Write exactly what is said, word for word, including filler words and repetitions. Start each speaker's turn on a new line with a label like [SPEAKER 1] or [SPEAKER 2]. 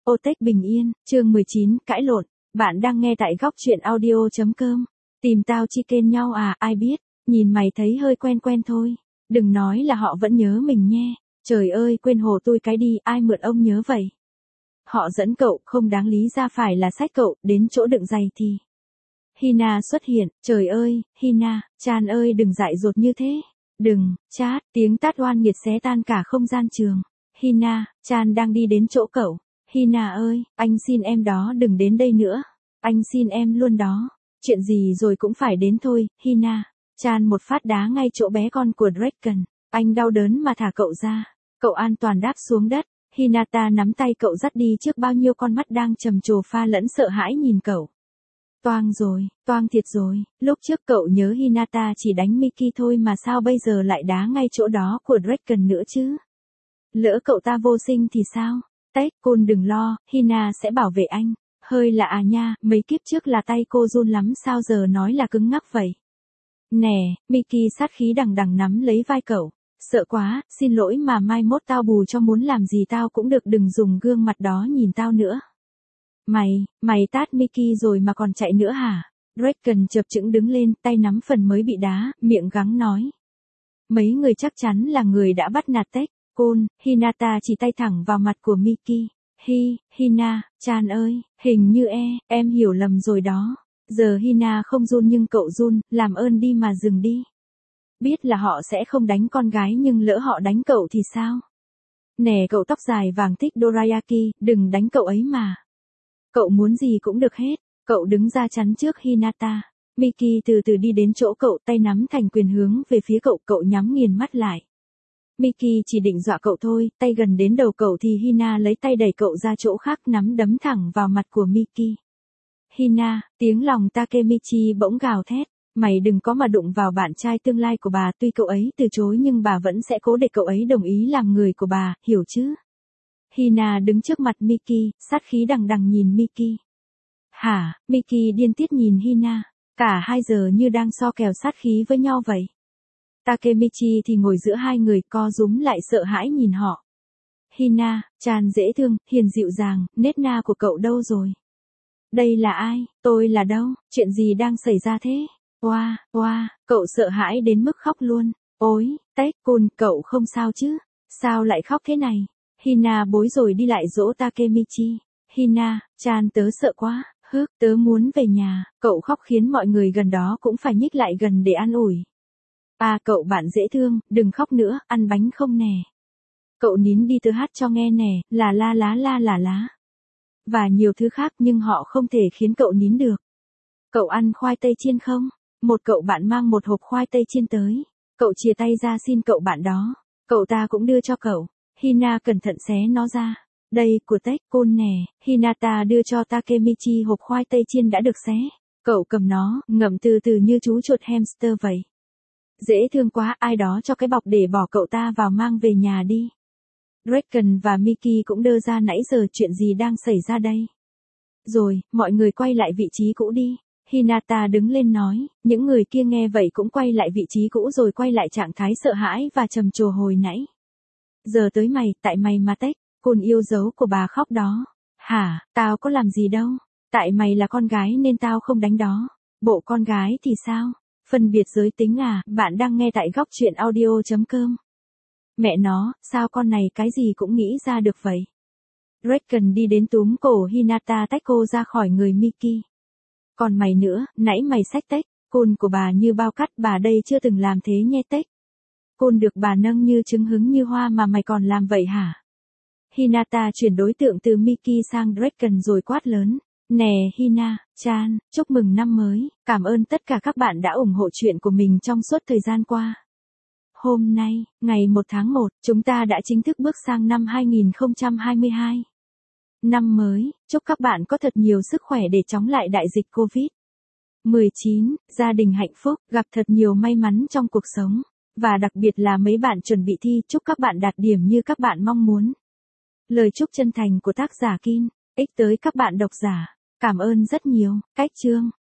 [SPEAKER 1] Ô Tech bình yên, chương mười chín, cãi lộn. Bạn đang nghe tại góc truyện audio chấm com. Tìm tao chi kênh nhau à, ai biết, nhìn mày thấy hơi quen quen thôi. Đừng nói là họ vẫn nhớ mình nhé. Trời ơi, quên hồ tôi cái đi, ai mượn ông nhớ vậy? Họ dẫn cậu, không đáng lý ra phải là xách cậu, đến chỗ đựng giày thì. Hina xuất hiện, trời ơi, Hina, Chan ơi đừng dại dột như thế. Đừng, chat, tiếng tát oan nghiệt xé tan cả không gian trường. Hina, Chan đang đi đến chỗ cậu. Hina ơi, anh xin em đó đừng đến đây nữa. Anh xin em luôn đó. Chuyện gì rồi cũng phải đến thôi, Hina. Chan một phát đá ngay chỗ bé con của Draken. Anh đau đớn mà thả cậu ra. Cậu an toàn đáp xuống đất. Hinata nắm tay cậu dắt đi trước bao nhiêu con mắt đang trầm trồ pha lẫn sợ hãi nhìn cậu. Toang rồi, toang thiệt rồi, lúc trước cậu nhớ Hinata chỉ đánh Mickey thôi mà sao bây giờ lại đá ngay chỗ đó của Draken nữa chứ? Lỡ cậu ta vô sinh thì sao? Tech, Côn đừng lo, Hina sẽ bảo vệ anh. Hơi lạ à nha, mấy kiếp trước là tay cô run lắm sao giờ nói là cứng ngắc vậy? Nè, Mickey sát khí đằng đằng nắm lấy vai cậu. Sợ quá, xin lỗi mà mai mốt tao bù cho muốn làm gì tao cũng được đừng dùng gương mặt đó nhìn tao nữa. Mày, mày tát Mickey rồi mà còn chạy nữa hả? Draken chập chững đứng lên, tay nắm phần mới bị đá, miệng gắng nói. Mấy người chắc chắn là người đã bắt nạt Tech, Côn, Hinata chỉ tay thẳng vào mặt của Mickey. Hi, Hina, Chan ơi, hình như e, em hiểu lầm rồi đó. Giờ Hina không run nhưng cậu run, làm ơn đi mà dừng đi. Biết là họ sẽ không đánh con gái nhưng lỡ họ đánh cậu thì sao? Nè cậu tóc dài vàng thích dorayaki, đừng đánh cậu ấy mà. Cậu muốn gì cũng được hết. Cậu đứng ra chắn trước Hinata. Mickey từ từ đi đến chỗ cậu, tay nắm thành quyền hướng về phía cậu, cậu nhắm nghiền mắt lại. Mickey chỉ định dọa cậu thôi, tay gần đến đầu cậu thì Hina lấy tay đẩy cậu ra chỗ khác nắm đấm thẳng vào mặt của Mickey. Hina, tiếng lòng Takemichi bỗng gào thét. Mày đừng có mà đụng vào bạn trai tương lai của bà, tuy cậu ấy từ chối nhưng bà vẫn sẽ cố để cậu ấy đồng ý làm người của bà, hiểu chứ? Hina đứng trước mặt Mickey, sát khí đằng đằng nhìn Mickey. Hả, Mickey điên tiết nhìn Hina, cả hai giờ như đang so kèo sát khí với nhau vậy. Takemichi thì ngồi giữa hai người co rúm lại sợ hãi nhìn họ. Hina, Chan dễ thương, hiền dịu dàng, nết na của cậu đâu rồi? Đây là ai, tôi là đâu, chuyện gì đang xảy ra thế? Oa, oa, cậu sợ hãi đến mức khóc luôn. Ôi, Tech, Côn, cậu không sao chứ? Sao lại khóc thế này? Hina bối rồi đi lại dỗ Takemichi. Hina, Chan tớ sợ quá, hức, tớ muốn về nhà. Cậu khóc khiến mọi người gần đó cũng phải nhích lại gần để an ủi. À cậu bạn dễ thương, đừng khóc nữa, ăn bánh không nè. Cậu nín đi tớ hát cho nghe nè, là la lá la là lá. Và nhiều thứ khác nhưng họ không thể khiến cậu nín được. Cậu ăn khoai tây chiên không? Một cậu bạn mang một hộp khoai tây chiên tới. Cậu chìa tay ra xin cậu bạn đó. Cậu ta cũng đưa cho cậu. Hina cẩn thận xé nó ra. Đây, của Tech, Côn nè. Hinata đưa cho Takemichi hộp khoai tây chiên đã được xé. Cậu cầm nó, ngậm từ từ như chú chuột hamster vậy. Dễ thương quá, ai đó cho cái bọc để bỏ cậu ta vào mang về nhà đi. Draken và Mickey cũng đơ ra nãy giờ chuyện gì đang xảy ra đây. Rồi, mọi người quay lại vị trí cũ đi. Hinata đứng lên nói, những người kia nghe vậy cũng quay lại vị trí cũ rồi quay lại trạng thái sợ hãi và trầm trồ hồi nãy. Giờ tới mày, tại mày mà Tech, Côn yêu dấu của bà khóc đó. Hả, tao có làm gì đâu. Tại mày là con gái nên tao không đánh đó. Bộ con gái thì sao? Phân biệt giới tính à, bạn đang nghe tại góc truyện audio chấm com. Mẹ nó, sao con này cái gì cũng nghĩ ra được vậy? Draken đi đến túm cổ Hinata tách cô ra khỏi người Mickey. Còn mày nữa, nãy mày xách Tech, Côn của bà như bao cắt, bà đây chưa từng làm thế nhé Tech. Côn được bà nâng như trứng hứng như hoa mà mày còn làm vậy hả? Hinata chuyển đối tượng từ Mickey sang Draken rồi quát lớn. Nè Hina, Chan, chúc mừng năm mới, cảm ơn tất cả các bạn đã ủng hộ chuyện của mình trong suốt thời gian qua. Hôm nay, ngày một tháng một, chúng ta đã chính thức bước sang năm hai nghìn không trăm hai mươi hai. Năm mới, chúc các bạn có thật nhiều sức khỏe để chống lại đại dịch covid mười chín, gia đình hạnh phúc, gặp thật nhiều may mắn trong cuộc sống. Và đặc biệt là mấy bạn chuẩn bị thi, chúc các bạn đạt điểm như các bạn mong muốn. Lời chúc chân thành của tác giả Kim, ích tới các bạn độc giả. Cảm ơn rất nhiều. Cách chương